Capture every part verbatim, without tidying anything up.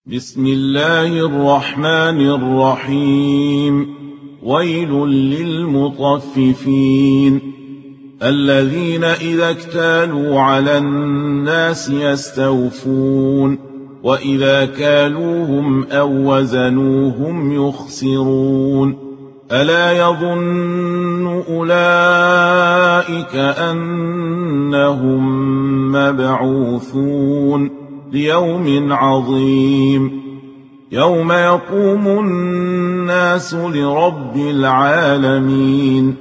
بسم الله الرحمن الرحيم. ويل للمطففين الذين إذا اكتالوا على الناس يستوفون وإذا كالوهم أو وزنوهم يخسرون. ألا يظن أولئك أنهم مبعوثون ليوم عظيم يوم يقوم الناس لرب العالمين.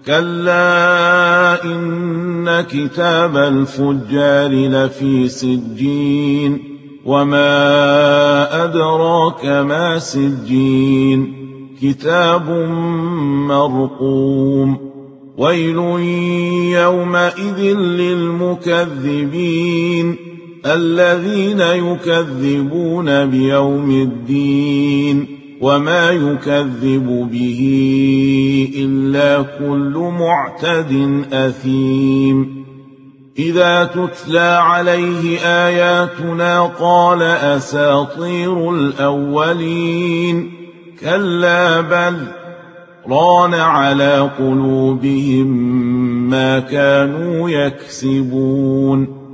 كلا إن كتاب الفجار لفي سجين وما أدراك ما سجين كتاب مرقوم. ويل يومئذ للمكذبين الذين يكذبون بيوم الدين وما يكذب به إلا كل معتد أثيم. إذا تتلى عليه آياتنا قال أساطير الأولين كلا بل ران على قلوبهم ما كانوا يكسبون.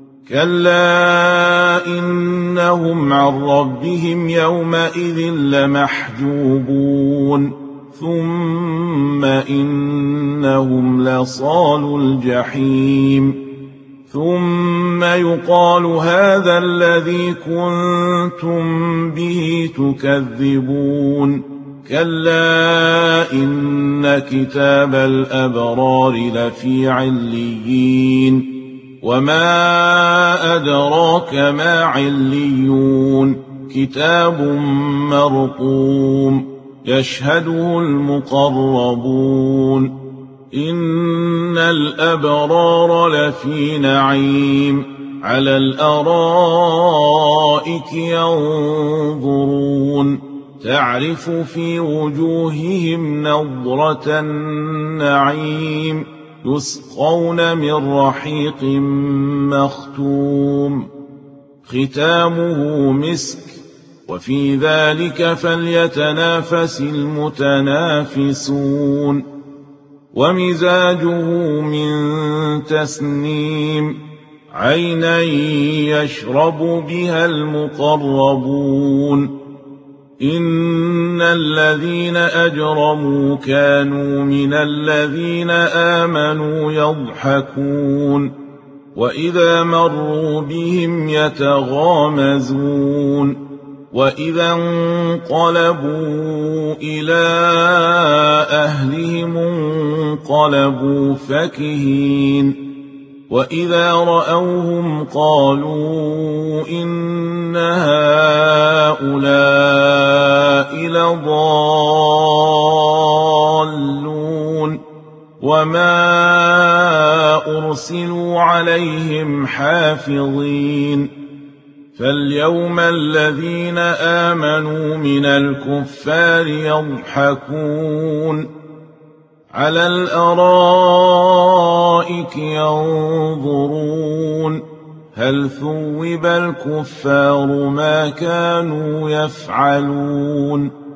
كلا إنهم عن ربهم يومئذ لمحجوبون ثم إنهم لصالو الجحيم. ثم يقال هذا الذي كنتم به تكذبون. كلا إن كتاب الأبرار لفي عليين وما أدراك ما عليون كتاب مرقوم يشهده المقربون. إن الأبرار لفي نعيم على الأرائك ينظرون تعرف في وجوههم نضرة النعيم يسقون من رحيق مختوم ختامه مسك وفي ذلك فليتنافس المتنافسون. ومزاجه من تسنيم عينا يشرب بها المقربون. إن الذين أجرموا كانوا من الذين آمنوا يضحكون وإذا مروا بهم يتغامزون وإذا انقلبوا إلى أهلهم انقلبوا فكهين وإذا رأوهم قالوا إن هؤلاء لضالون وما أرسلوا عليهم حافظين. فاليوم الذين آمنوا من الكفار يضحكون على الأرائك ينظرون هل ثوب الكفار ما كانوا يفعلون.